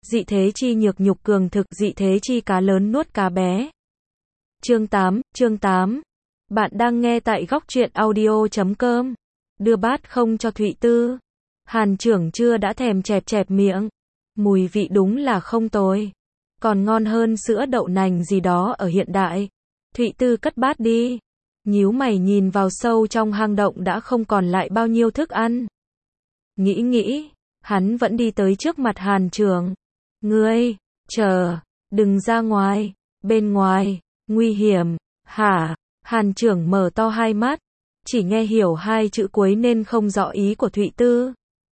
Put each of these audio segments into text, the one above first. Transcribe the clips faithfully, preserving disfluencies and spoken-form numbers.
dị thế chi nhược nhục cường thực, dị thế chi cá lớn nuốt cá bé. Chương tám, chương tám. Bạn đang nghe tại góc truyện audio chấm com. Đưa bát không cho Thụy Tư. Hàn trưởng chưa đã thèm chẹp chẹp miệng. Mùi vị đúng là không tồi. Còn ngon hơn sữa đậu nành gì đó ở hiện đại. Thụy Tư cất bát đi. Nhíu mày nhìn vào sâu trong hang động đã không còn lại bao nhiêu thức ăn. Nghĩ nghĩ, hắn vẫn đi tới trước mặt Hàn trưởng. Ngươi, chờ, đừng ra ngoài, bên ngoài, nguy hiểm, hả? Hàn trưởng mở to hai mắt, chỉ nghe hiểu hai chữ cuối nên không rõ ý của Thụy Tư.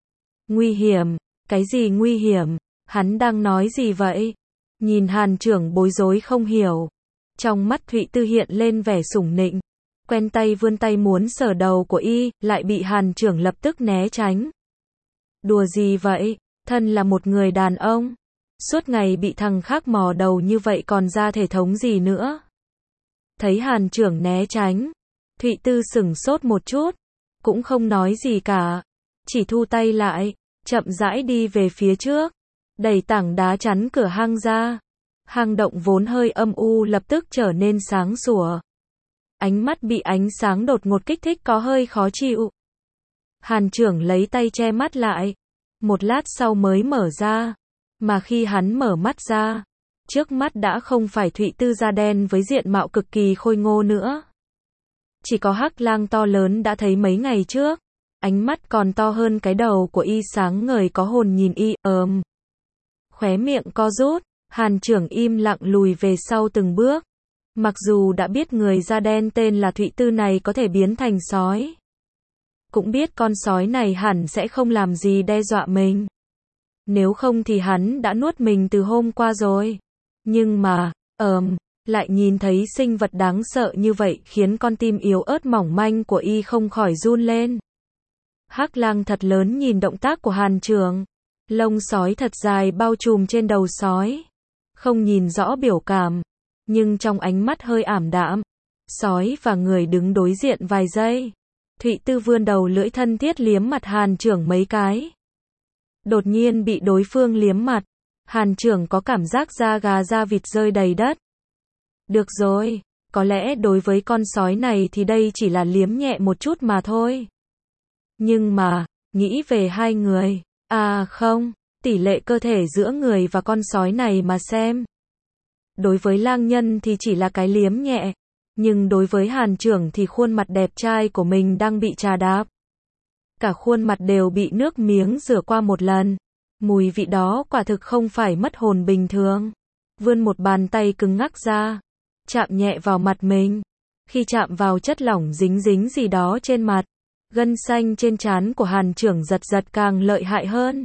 Nguy hiểm, cái gì nguy hiểm, hắn đang nói gì vậy? Nhìn Hàn trưởng bối rối không hiểu. Trong mắt Thụy Tư hiện lên vẻ sủng nịnh, quen tay vươn tay muốn sờ đầu của y, lại bị Hàn trưởng lập tức né tránh. Đùa gì vậy, thân là một người đàn ông, suốt ngày bị thằng khác mò đầu như vậy còn ra thể thống gì nữa. Thấy Hàn trưởng né tránh, Thụy Tư sửng sốt một chút, cũng không nói gì cả, chỉ thu tay lại, chậm rãi đi về phía trước, đẩy tảng đá chắn cửa hang ra. Hang động vốn hơi âm u lập tức trở nên sáng sủa. Ánh mắt bị ánh sáng đột ngột kích thích có hơi khó chịu. Hàn trưởng lấy tay che mắt lại, một lát sau mới mở ra, mà khi hắn mở mắt ra, trước mắt đã không phải Thụy Tư da đen với diện mạo cực kỳ khôi ngô nữa. Chỉ có hắc lang to lớn đã thấy mấy ngày trước, ánh mắt còn to hơn cái đầu của y, sáng ngời có hồn nhìn y, ờm. Khóe miệng co rút, Hàn trưởng im lặng lùi về sau từng bước. Mặc dù đã biết người da đen tên là Thụy Tư này có thể biến thành sói, cũng biết con sói này hẳn sẽ không làm gì đe dọa mình. Nếu không thì hắn đã nuốt mình từ hôm qua rồi. Nhưng mà, ờm, lại nhìn thấy sinh vật đáng sợ như vậy khiến con tim yếu ớt mỏng manh của y không khỏi run lên. Hắc lang thật lớn nhìn động tác của Hàn trưởng. Lông sói thật dài bao trùm trên đầu sói. Không nhìn rõ biểu cảm, nhưng trong ánh mắt hơi ảm đạm. Sói và người đứng đối diện vài giây. Thụy Tư vươn đầu lưỡi thân thiết liếm mặt Hàn trưởng mấy cái. Đột nhiên bị đối phương liếm mặt, Hàn trưởng có cảm giác da gà da vịt rơi đầy đất. Được rồi, có lẽ đối với con sói này thì đây chỉ là liếm nhẹ một chút mà thôi. Nhưng mà, nghĩ về hai người, à không, tỷ lệ cơ thể giữa người và con sói này mà xem. Đối với lang nhân thì chỉ là cái liếm nhẹ, nhưng đối với Hàn trưởng thì khuôn mặt đẹp trai của mình đang bị trà đạp. Cả khuôn mặt đều bị nước miếng rửa qua một lần. Mùi vị đó quả thực không phải mất hồn bình thường. Vươn một bàn tay cứng ngắc ra, chạm nhẹ vào mặt mình. Khi chạm vào chất lỏng dính dính gì đó trên mặt, gân xanh trên trán của Hàn trưởng giật giật càng lợi hại hơn.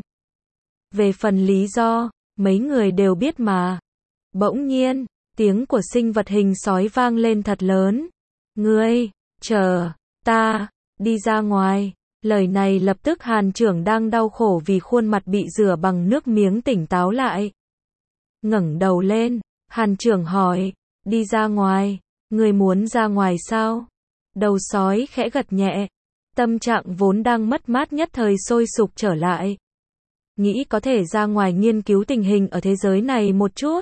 Về phần lý do, mấy người đều biết mà. Bỗng nhiên, tiếng của sinh vật hình sói vang lên thật lớn. Ngươi, chờ, ta, đi ra ngoài. Lời này lập tức Hàn trưởng đang đau khổ vì khuôn mặt bị rửa bằng nước miếng tỉnh táo lại. Ngẩng đầu lên, Hàn trưởng hỏi, đi ra ngoài, ngươi muốn ra ngoài sao? Đầu sói khẽ gật nhẹ, tâm trạng vốn đang mất mát nhất thời sôi sục trở lại. Nghĩ có thể ra ngoài nghiên cứu tình hình ở thế giới này một chút.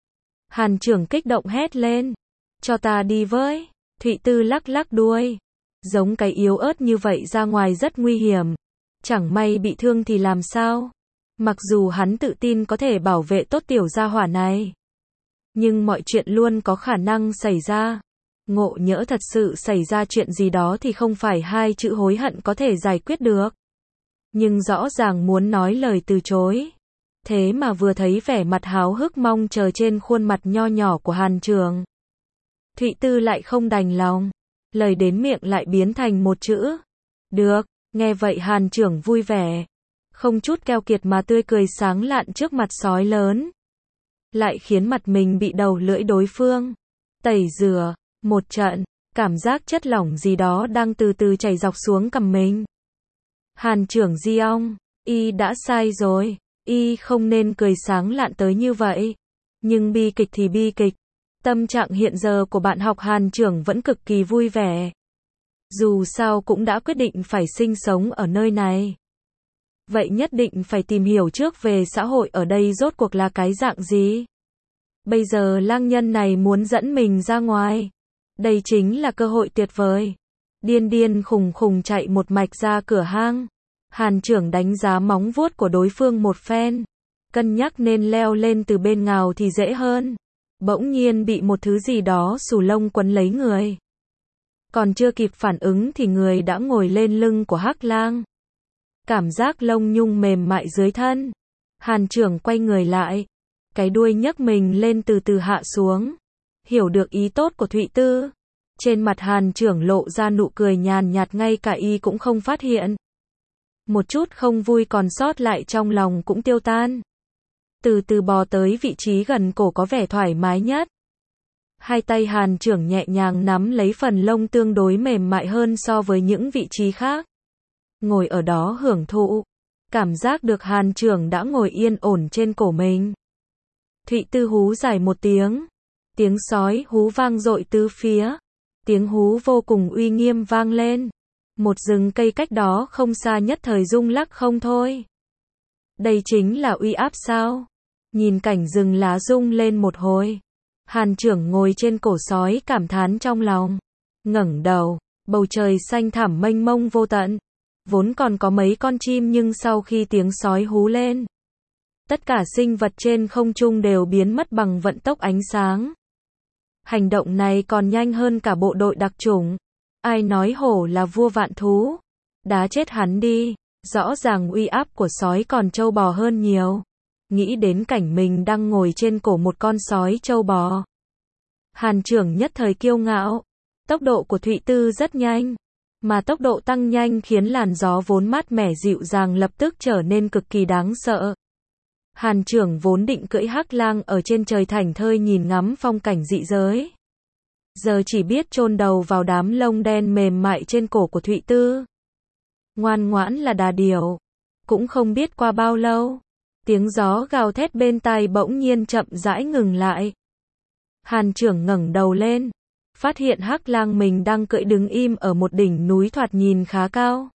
Hàn trưởng kích động hét lên, cho ta đi với. Thụy Tư lắc lắc đuôi. Giống cái yếu ớt như vậy ra ngoài rất nguy hiểm. Chẳng may bị thương thì làm sao? Mặc dù hắn tự tin có thể bảo vệ tốt tiểu gia hỏa này, nhưng mọi chuyện luôn có khả năng xảy ra. Ngộ nhỡ thật sự xảy ra chuyện gì đó thì không phải hai chữ hối hận có thể giải quyết được. Nhưng rõ ràng muốn nói lời từ chối. Thế mà vừa thấy vẻ mặt háo hức mong chờ trên khuôn mặt nho nhỏ của Hàn trưởng, Thụy Tư lại không đành lòng. Lời đến miệng lại biến thành một chữ. Được, nghe vậy Hàn trưởng vui vẻ. Không chút keo kiệt mà tươi cười sáng lạn trước mặt sói lớn. Lại khiến mặt mình bị đầu lưỡi đối phương tẩy rửa một trận, cảm giác chất lỏng gì đó đang từ từ chảy dọc xuống cằm mình. Hàn trưởng di ong, y đã sai rồi, y không nên cười sáng lạn tới như vậy. Nhưng bi kịch thì bi kịch. Tâm trạng hiện giờ của bạn học Hàn trưởng vẫn cực kỳ vui vẻ. Dù sao cũng đã quyết định phải sinh sống ở nơi này. vậy nhất định phải tìm hiểu trước về xã hội ở đây rốt cuộc là cái dạng gì. Bây giờ lang nhân này muốn dẫn mình ra ngoài. Đây chính là cơ hội tuyệt vời. Điên điên khùng khùng chạy một mạch ra cửa hang. Hàn trưởng đánh giá móng vuốt của đối phương một phen. Cân nhắc nên leo lên từ bên ngào thì dễ hơn. Bỗng nhiên bị một thứ gì đó xù lông quấn lấy người. Còn chưa kịp phản ứng thì người đã ngồi lên lưng của Hắc Lang. Cảm giác lông nhung mềm mại dưới thân. Hàn trưởng quay người lại. Cái đuôi nhấc mình lên từ từ hạ xuống. Hiểu được ý tốt của Thụy Tư. Trên mặt Hàn trưởng lộ ra nụ cười nhàn nhạt, ngay cả y cũng không phát hiện. Một chút không vui còn sót lại trong lòng cũng tiêu tan. Từ từ bò tới vị trí gần cổ có vẻ thoải mái nhất. Hai tay Hàn trưởng nhẹ nhàng nắm lấy phần lông tương đối mềm mại hơn so với những vị trí khác. Ngồi ở đó hưởng thụ. Cảm giác được Hàn trưởng đã ngồi yên ổn trên cổ mình. Thụy Tư hú dài một tiếng. Tiếng sói hú vang dội tứ phía. Tiếng hú vô cùng uy nghiêm vang lên. Một rừng cây cách đó không xa nhất thời rung lắc không thôi. Đây chính là uy áp sao? Nhìn cảnh rừng lá rung lên một hồi. Hàn trưởng ngồi trên cổ sói cảm thán trong lòng. Ngẩng đầu, bầu trời xanh thẳm mênh mông vô tận. Vốn còn có mấy con chim nhưng sau khi tiếng sói hú lên, tất cả sinh vật trên không trung đều biến mất bằng vận tốc ánh sáng. Hành động này còn nhanh hơn cả bộ đội đặc chủng. Ai nói hổ là vua vạn thú? Đá chết hắn đi. Rõ ràng uy áp của sói còn trâu bò hơn nhiều. Nghĩ đến cảnh mình đang ngồi trên cổ một con sói trâu bò. Hàn trưởng nhất thời kiêu ngạo. Tốc độ của Thụy Tư rất nhanh. Mà tốc độ tăng nhanh khiến làn gió vốn mát mẻ dịu dàng lập tức trở nên cực kỳ đáng sợ. Hàn trưởng vốn định cưỡi Hắc Lang ở trên trời thảnh thơi nhìn ngắm phong cảnh dị giới. Giờ chỉ biết chôn đầu vào đám lông đen mềm mại trên cổ của Thụy Tư. Ngoan ngoãn là đà điểu. Cũng không biết qua bao lâu. Tiếng gió gào thét bên tai bỗng nhiên chậm rãi ngừng lại. Hàn trưởng ngẩng đầu lên. Phát hiện Hắc Lang mình đang cưỡi đứng im ở một đỉnh núi thoạt nhìn khá cao.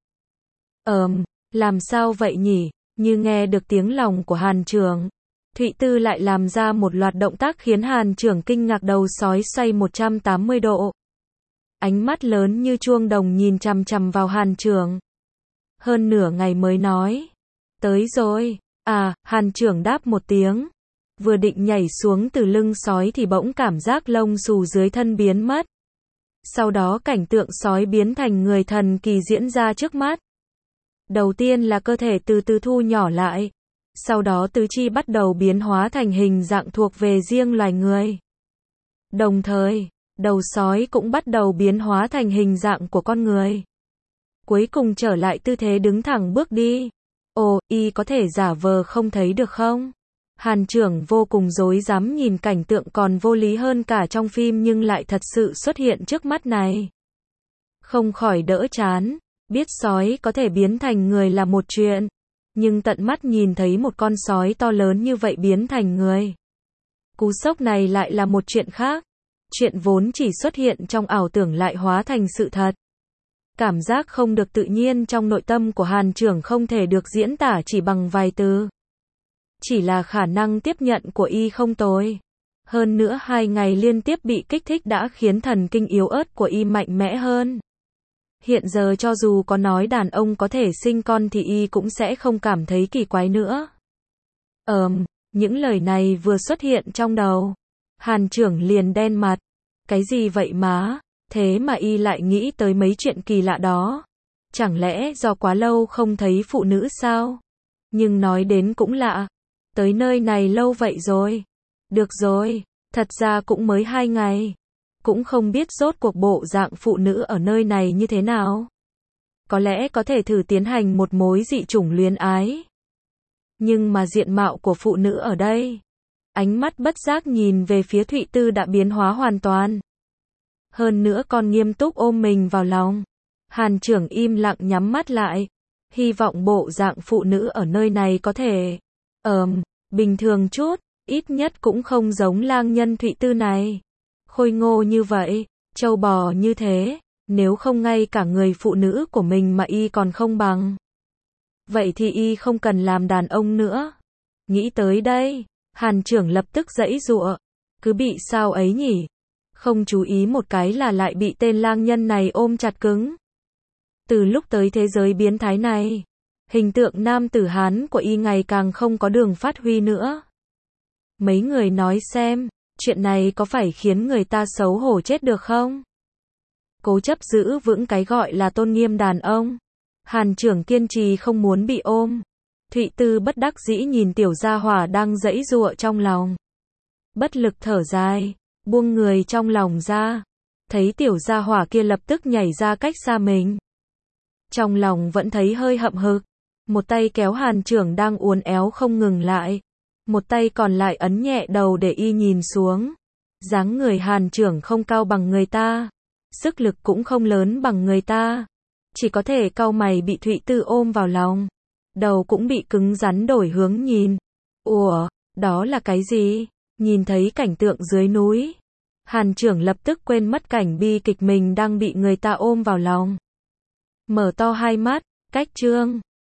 Ờm, làm sao vậy nhỉ? Như nghe được tiếng lòng của Hàn trưởng. Thụy Tư lại làm ra một loạt động tác khiến Hàn trưởng kinh ngạc, đầu sói xoay một trăm tám mươi độ. Ánh mắt lớn như chuông đồng nhìn chằm chằm vào Hàn trưởng. Hơn nửa ngày mới nói. Tới rồi. À, Hàn trưởng đáp một tiếng. Vừa định nhảy xuống từ lưng sói thì bỗng cảm giác lông xù dưới thân biến mất. Sau đó cảnh tượng sói biến thành người thần kỳ diễn ra trước mắt. Đầu tiên là cơ thể từ từ thu nhỏ lại. Sau đó tứ chi bắt đầu biến hóa thành hình dạng thuộc về riêng loài người. Đồng thời, đầu sói cũng bắt đầu biến hóa thành hình dạng của con người. Cuối cùng trở lại tư thế đứng thẳng bước đi. Ồ, y có thể giả vờ không thấy được không? Hàn trưởng vô cùng rối rắm nhìn cảnh tượng còn vô lý hơn cả trong phim nhưng lại thật sự xuất hiện trước mắt này. Không khỏi đỡ chán. Biết sói có thể biến thành người là một chuyện. Nhưng tận mắt nhìn thấy một con sói to lớn như vậy biến thành người. Cú sốc này lại là một chuyện khác. Chuyện vốn chỉ xuất hiện trong ảo tưởng lại hóa thành sự thật. Cảm giác không được tự nhiên trong nội tâm của Hàn trưởng không thể được diễn tả chỉ bằng vài từ. Chỉ là khả năng tiếp nhận của y không tồi. Hơn nữa hai ngày liên tiếp bị kích thích đã khiến thần kinh yếu ớt của y mạnh mẽ hơn. Hiện giờ cho dù có nói đàn ông có thể sinh con thì y cũng sẽ không cảm thấy kỳ quái nữa. Ờm, những lời này vừa xuất hiện trong đầu. Hàn trưởng liền đen mặt. Cái gì vậy má? Thế mà y lại nghĩ tới mấy chuyện kỳ lạ đó. Chẳng lẽ do quá lâu không thấy phụ nữ sao? Nhưng nói đến cũng lạ. Tới nơi này lâu vậy rồi. Được rồi, thật ra cũng mới hai ngày. Cũng không biết rốt cuộc bộ dạng phụ nữ ở nơi này như thế nào. Có lẽ có thể thử tiến hành một mối dị chủng luyến ái. Nhưng mà diện mạo của phụ nữ ở đây. Ánh mắt bất giác nhìn về phía Thụy Tư đã biến hóa hoàn toàn. Hơn nữa còn nghiêm túc ôm mình vào lòng. Hàn trưởng im lặng nhắm mắt lại. Hy vọng bộ dạng phụ nữ ở nơi này có thể, ờm, bình thường chút, ít nhất cũng không giống lang nhân Thụy Tư này. Khôi ngô như vậy, trâu bò như thế, nếu không ngay cả người phụ nữ của mình mà y còn không bằng. Vậy thì y không cần làm đàn ông nữa. Nghĩ tới đây, Hàn Trưởng lập tức giãy giụa. Cứ bị sao ấy nhỉ? Không chú ý một cái là lại bị tên lang nhân này ôm chặt cứng. Từ lúc tới thế giới biến thái này, hình tượng nam tử Hán của y ngày càng không có đường phát huy nữa. Mấy người nói xem, chuyện này có phải khiến người ta xấu hổ chết được không? Cố chấp giữ vững cái gọi là tôn nghiêm đàn ông. Hàn Trưởng kiên trì không muốn bị ôm. Thụy Tư bất đắc dĩ nhìn tiểu gia hỏa đang giãy giụa trong lòng. Bất lực thở dài, buông người trong lòng ra. Thấy tiểu gia hỏa kia lập tức nhảy ra cách xa mình. Trong lòng vẫn thấy hơi hậm hực. Một tay kéo Hàn Trưởng đang uốn éo không ngừng lại. Một tay còn lại ấn nhẹ đầu để y nhìn xuống. Dáng người Hàn Trưởng không cao bằng người ta. Sức lực cũng không lớn bằng người ta. Chỉ có thể cau mày bị Thụy Tư ôm vào lòng. Đầu cũng bị cứng rắn đổi hướng nhìn. Ủa, đó là cái gì? Nhìn thấy cảnh tượng dưới núi. Hàn Trưởng lập tức quên mất cảnh bi kịch mình đang bị người ta ôm vào lòng. Mở to hai mắt, cách chương.